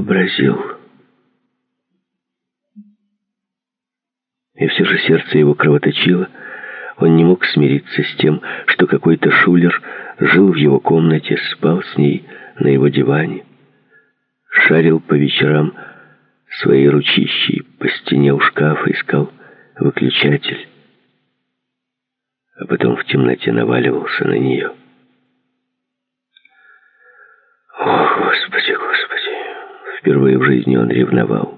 вообразил. И все же сердце его кровоточило. Он не мог смириться с тем, что какой-то шулер жил в его комнате, спал с ней на его диване, шарил по вечерам своей ручищей по стене у шкафа, искал выключатель, а потом в темноте наваливался на нее. О, Господи, Господи! Впервые в жизни он ревновал.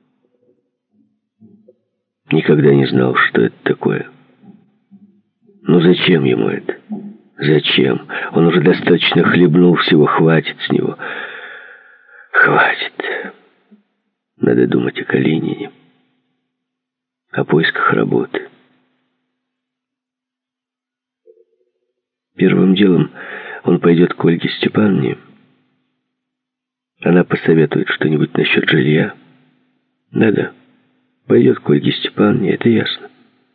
Никогда не знал, что это такое. Ну зачем ему это? Зачем? Он уже достаточно хлебнул всего, хватит с него. Хватит. Надо думать о Калинине, о поисках работы. Первым делом он пойдет к Ольге Степановне. Она посоветует что-нибудь насчет жилья. Да-да, пойдет к Ольге Степановне, это ясно.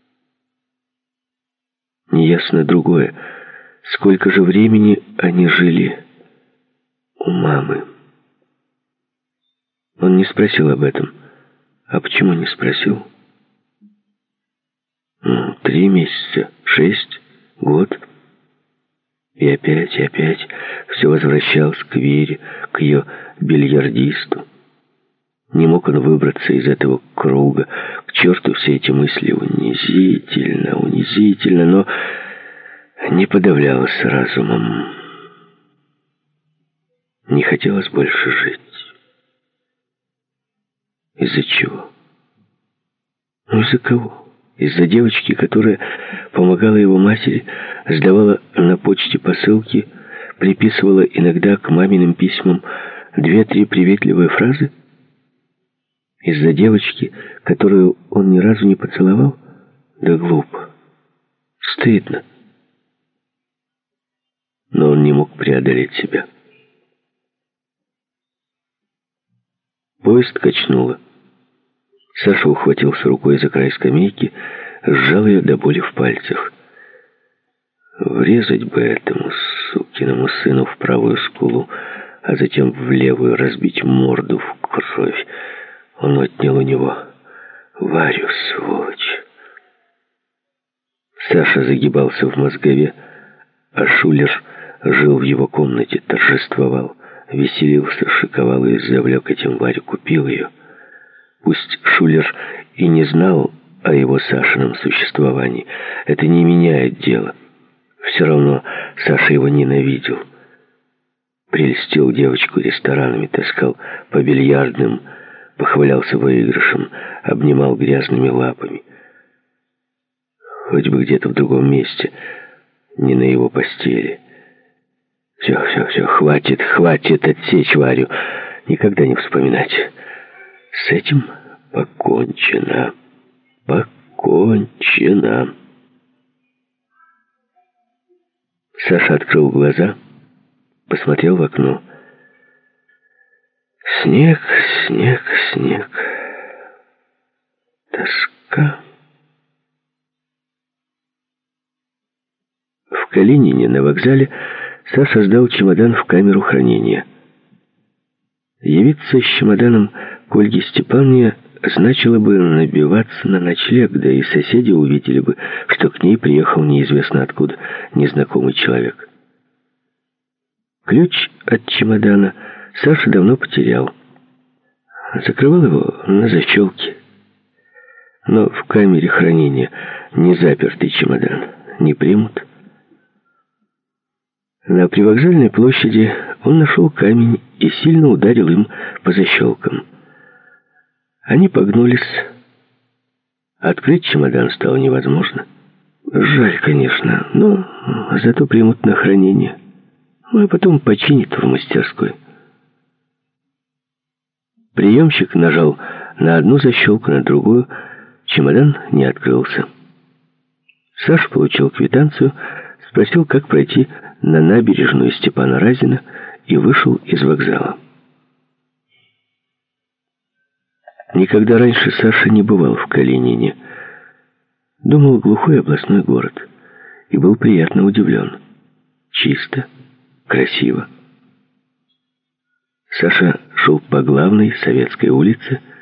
Неясно другое. Сколько же времени они жили у мамы? Он не спросил об этом. А почему не спросил? 3 месяца, 6, год. И опять все возвращалось к Вере, к ее бильярдисту. Не мог он выбраться из этого круга. К черту все эти мысли. Унизительно, унизительно, но не подавлялось разумом. Не хотелось больше жить. Из-за чего? Ну, из-за кого? Из-за девочки, которая помогала его матери, сдавала на почте посылки, приписывала иногда к маминым письмам 2-3 приветливые фразы? Из-за девочки, которую он ни разу не поцеловал? Да глупо. Стыдно. Но он не мог преодолеть себя. Поезд качнуло. Саша ухватился рукой за край скамейки, сжал ее до боли в пальцах. Врезать бы этому сукиному сыну в правую скулу, а затем в левую разбить морду в кровь. Он отнял у него Варю, сволочь. Саша загибался в мозгове, а шулер жил в его комнате, торжествовал, веселился, шиковал и завлек этим Варю, купил ее. Пусть шулер и не знал о его Сашином существовании, это не меняет дело. Все равно Саша его ненавидел. Прельстил девочку ресторанами, таскал по бильярдным, похвалялся выигрышем, обнимал грязными лапами. Хоть бы где-то в другом месте, не на его постели. Все, хватит отсечь Варю, никогда не вспоминать. С этим покончено. Саша открыл глаза, посмотрел в окно. Снег. Тоска. В Калинине на вокзале Саша сдал чемодан в камеру хранения. Явиться с чемоданом к Ольге Степановне значило бы набиваться на ночлег, да и соседи увидели бы, что к ней приехал неизвестно откуда незнакомый человек. Ключ от чемодана Саша давно потерял. Закрывал его на защелке. Но в камере хранения не запертый чемодан не примут. На привокзальной площади он нашел камень и сильно ударил им по защелкам. Они погнулись. Открыть чемодан стало невозможно. Жаль, конечно, но зато примут на хранение. А потом починят в мастерской. Приемщик нажал на одну защелку, на другую. Чемодан не открылся. Саша получил квитанцию, спросил, как пройти на набережную Степана Разина, и вышел из вокзала. Никогда раньше Саша не бывал в Калинине. Думал, глухой областной город, и был приятно удивлен. Чисто, красиво. Саша шел по главной Советской улице,